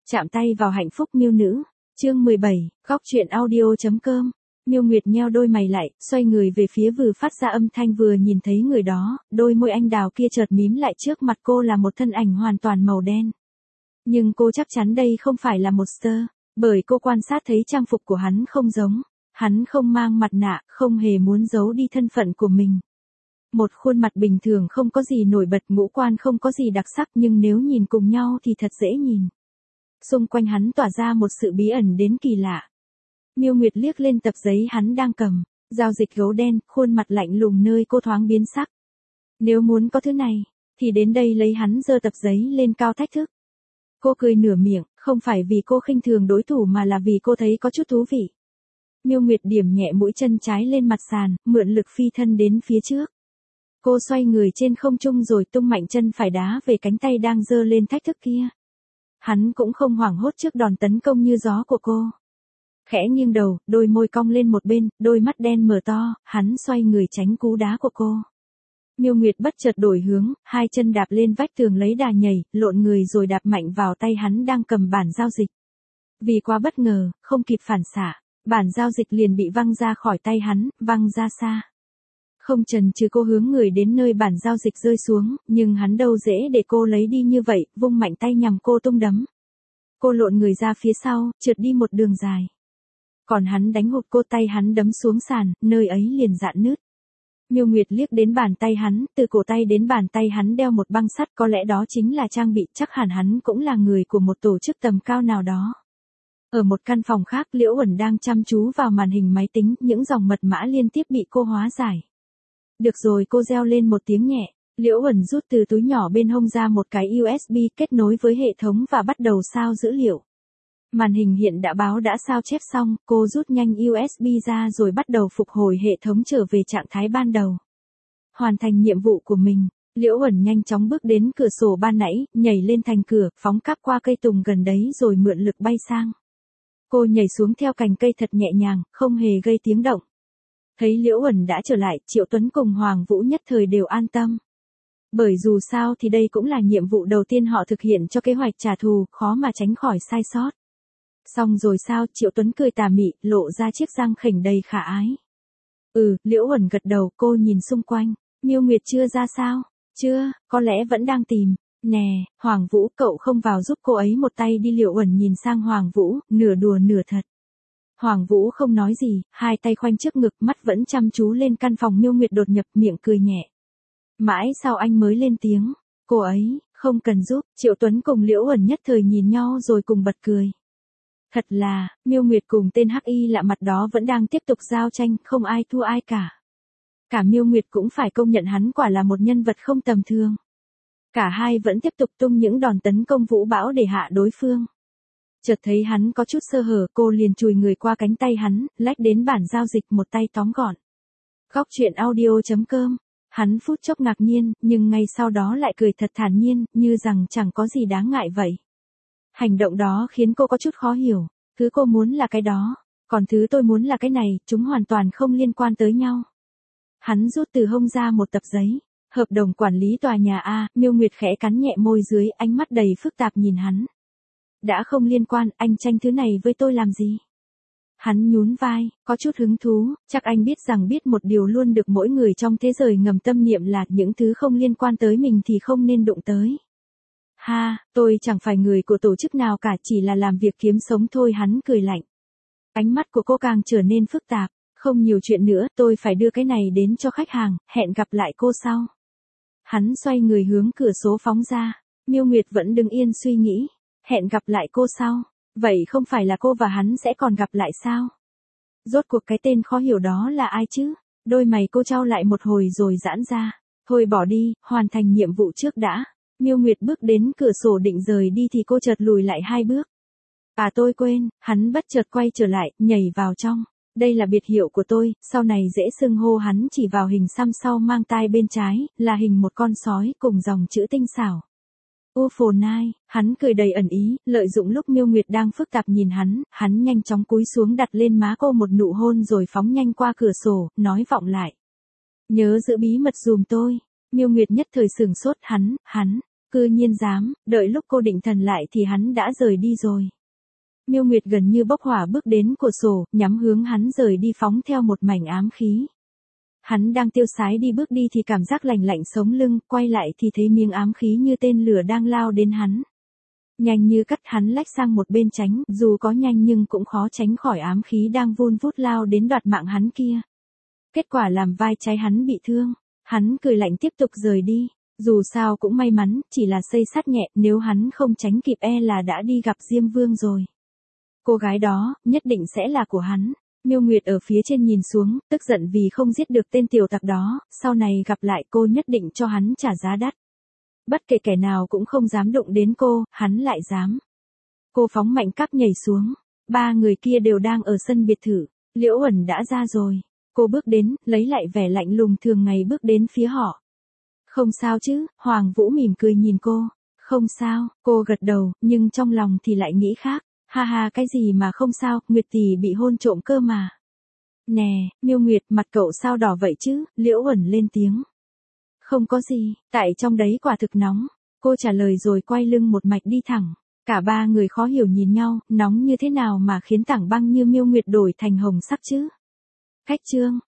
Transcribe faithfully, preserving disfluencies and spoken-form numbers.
Chạm tay vào hạnh phúc miêu nữ. Chương mười bảy, góc truyện audio.com. Miêu Nguyệt nheo đôi mày lại, xoay người về phía vừa phát ra âm thanh vừa nhìn thấy người đó, đôi môi anh đào kia chợt mím lại, trước mặt cô là một thân ảnh hoàn toàn màu đen. Nhưng cô chắc chắn đây không phải là một sơ, bởi cô quan sát thấy trang phục của hắn không giống, hắn không mang mặt nạ, không hề muốn giấu đi thân phận của mình. Một khuôn mặt bình thường không có gì nổi bật, ngũ quan không có gì đặc sắc, nhưng nếu nhìn cùng nhau thì thật dễ nhìn. Xung quanh hắn tỏa ra một sự bí ẩn đến kỳ lạ. Miêu Nguyệt liếc lên tập giấy hắn đang cầm, giao dịch gấu đen, khuôn mặt lạnh lùng nơi cô thoáng biến sắc. Nếu muốn có thứ này, thì đến đây lấy. Hắn giơ tập giấy lên cao thách thức. Cô cười nửa miệng, không phải vì cô khinh thường đối thủ mà là vì cô thấy có chút thú vị. Miêu Nguyệt điểm nhẹ mũi chân trái lên mặt sàn, mượn lực phi thân đến phía trước. Cô xoay người trên không trung rồi tung mạnh chân phải đá về cánh tay đang giơ lên thách thức kia. Hắn cũng không hoảng hốt trước đòn tấn công như gió của cô. Khẽ nghiêng đầu, đôi môi cong lên một bên, đôi mắt đen mở to, hắn xoay người tránh cú đá của cô. Miêu Nguyệt bất chợt đổi hướng, hai chân đạp lên vách tường lấy đà nhảy, lộn người rồi đạp mạnh vào tay hắn đang cầm bản giao dịch. Vì quá bất ngờ, không kịp phản xạ, bản giao dịch liền bị văng ra khỏi tay hắn, văng ra xa. Không chần chừ cô hướng người đến nơi bản giao dịch rơi xuống, nhưng hắn đâu dễ để cô lấy đi như vậy, vung mạnh tay nhằm cô tung đấm. Cô lộn người ra phía sau, trượt đi một đường dài. Còn hắn đánh hụt cô, tay hắn đấm xuống sàn, nơi ấy liền rạn nứt. Miêu Nguyệt liếc đến bàn tay hắn, từ cổ tay đến bàn tay hắn đeo một băng sắt, có lẽ đó chính là trang bị, chắc hẳn hắn cũng là người của một tổ chức tầm cao nào đó. Ở một căn phòng khác, Liễu Uẩn đang chăm chú vào màn hình máy tính, những dòng mật mã liên tiếp bị cô hóa giải. Được rồi, cô reo lên một tiếng nhẹ. Liễu Uẩn rút từ túi nhỏ bên hông ra một cái u ét bê kết nối với hệ thống và bắt đầu sao dữ liệu. Màn hình hiện đã báo đã sao chép xong, cô rút nhanh u ét bê ra rồi bắt đầu phục hồi hệ thống trở về trạng thái ban đầu. Hoàn thành nhiệm vụ của mình, Liễu Uẩn nhanh chóng bước đến cửa sổ ban nãy, nhảy lên thành cửa, phóng cáp qua cây tùng gần đấy rồi mượn lực bay sang. Cô nhảy xuống theo cành cây thật nhẹ nhàng, không hề gây tiếng động. Thấy Liễu Uẩn đã trở lại, Triệu Tuấn cùng Hoàng Vũ nhất thời đều an tâm. Bởi dù sao thì đây cũng là nhiệm vụ đầu tiên họ thực hiện cho kế hoạch trả thù, khó mà tránh khỏi sai sót. Xong rồi sao? Triệu Tuấn cười tà mị, lộ ra chiếc răng khểnh đầy khả ái. Ừ, Liễu Uẩn gật đầu, cô nhìn xung quanh. Miêu Nguyệt chưa ra sao? Chưa, có lẽ vẫn đang tìm. Nè, Hoàng Vũ, cậu không vào giúp cô ấy một tay đi. Liễu Uẩn nhìn sang Hoàng Vũ, nửa đùa nửa thật. Hoàng Vũ không nói gì, hai tay khoanh trước ngực, mắt vẫn chăm chú lên căn phòng. Miêu Nguyệt đột nhập, miệng cười nhẹ. Mãi sau anh mới lên tiếng. Cô ấy, không cần giúp. Triệu Tuấn cùng Liễu Uẩn nhất thời nhìn nhau rồi cùng bật cười. Thật là, Miêu Nguyệt cùng tên hắc y lạ mặt đó vẫn đang tiếp tục giao tranh, không ai thua ai cả. Cả Miêu Nguyệt cũng phải công nhận hắn quả là một nhân vật không tầm thường. Cả hai vẫn tiếp tục tung những đòn tấn công vũ bão để hạ đối phương. Chợt thấy hắn có chút sơ hở, cô liền chùi người qua cánh tay hắn, lách đến bản giao dịch, một tay tóm gọn. Góc truyện audio.com. Hắn phút chốc ngạc nhiên, nhưng ngay sau đó lại cười thật thản nhiên, như rằng chẳng có gì đáng ngại vậy. Hành động đó khiến cô có chút khó hiểu. Thứ cô muốn là cái đó, còn thứ tôi muốn là cái này, chúng hoàn toàn không liên quan tới nhau. Hắn rút từ hông ra một tập giấy. Hợp đồng quản lý tòa nhà A. Miêu Nguyệt khẽ cắn nhẹ môi dưới, ánh mắt đầy phức tạp nhìn hắn. Đã không liên quan, anh tranh thứ này với tôi làm gì? Hắn nhún vai, có chút hứng thú, chắc anh biết rằng biết một điều luôn được mỗi người trong thế giới ngầm tâm niệm là những thứ không liên quan tới mình thì không nên đụng tới. Ha, tôi chẳng phải người của tổ chức nào cả, chỉ là làm việc kiếm sống thôi. Hắn cười lạnh. Ánh mắt của cô càng trở nên phức tạp. Không nhiều chuyện nữa, tôi phải đưa cái này đến cho khách hàng, hẹn gặp lại cô sau. Hắn xoay người hướng cửa số phóng ra. Miêu Nguyệt vẫn đứng yên suy nghĩ. Hẹn gặp lại cô sau. Vậy không phải là cô và hắn sẽ còn gặp lại sao? Rốt cuộc cái tên khó hiểu đó là ai chứ? Đôi mày cô chau lại một hồi rồi giãn ra. Thôi bỏ đi, hoàn thành nhiệm vụ trước đã. Miêu Nguyệt bước đến cửa sổ định rời đi thì cô chợt lùi lại hai bước. À tôi quên, hắn bất chợt quay trở lại, nhảy vào trong. Đây là biệt hiệu của tôi, sau này dễ xưng hô hắn chỉ vào hình xăm sau mang tai bên trái, là hình một con sói cùng dòng chữ tinh xảo. U phồ nai, hắn cười đầy ẩn ý, lợi dụng lúc Miêu Nguyệt đang phức tạp nhìn hắn, hắn nhanh chóng cúi xuống đặt lên má cô một nụ hôn rồi phóng nhanh qua cửa sổ, nói vọng lại. Nhớ giữ bí mật dùm tôi. Miêu Nguyệt nhất thời sửng sốt, hắn, hắn, Cư nhiên dám, đợi lúc cô định thần lại thì hắn đã rời đi rồi. Miêu Nguyệt gần như bốc hỏa bước đến cửa sổ, nhắm hướng hắn rời đi phóng theo một mảnh ám khí. Hắn đang tiêu sái đi bước đi thì cảm giác lạnh lạnh sống lưng, quay lại thì thấy miếng ám khí như tên lửa đang lao đến hắn. Nhanh như cắt hắn lách sang một bên tránh, dù có nhanh nhưng cũng khó tránh khỏi ám khí đang vun vút lao đến đoạt mạng hắn kia. Kết quả làm vai trái hắn bị thương, hắn cười lạnh tiếp tục rời đi. Dù sao cũng may mắn, chỉ là xây sắt nhẹ, nếu hắn không tránh kịp e là đã đi gặp Diêm Vương rồi. Cô gái đó, nhất định sẽ là của hắn. Miêu Nguyệt ở phía trên nhìn xuống, tức giận vì không giết được tên tiểu tặc đó, sau này gặp lại cô nhất định cho hắn trả giá đắt. Bất kể kẻ nào cũng không dám đụng đến cô, hắn lại dám. Cô phóng mạnh cắp nhảy xuống, ba người kia đều đang ở sân biệt thự, Liễu Ẩn đã ra rồi. Cô bước đến, lấy lại vẻ lạnh lùng thường ngày bước đến phía họ. Không sao chứ, Hoàng Vũ mỉm cười nhìn cô. Không sao, cô gật đầu, nhưng trong lòng thì lại nghĩ khác. Ha ha, cái gì mà không sao, Nguyệt tỷ bị hôn trộm cơ mà. Nè, Miêu Nguyệt, mặt cậu sao đỏ vậy chứ, Liễu Ẩn lên tiếng. Không có gì, tại trong đấy quả thực nóng. Cô trả lời rồi quay lưng một mạch đi thẳng. Cả ba người khó hiểu nhìn nhau, nóng như thế nào mà khiến tảng băng như Miêu Nguyệt đổi thành hồng sắc chứ. Khách trương,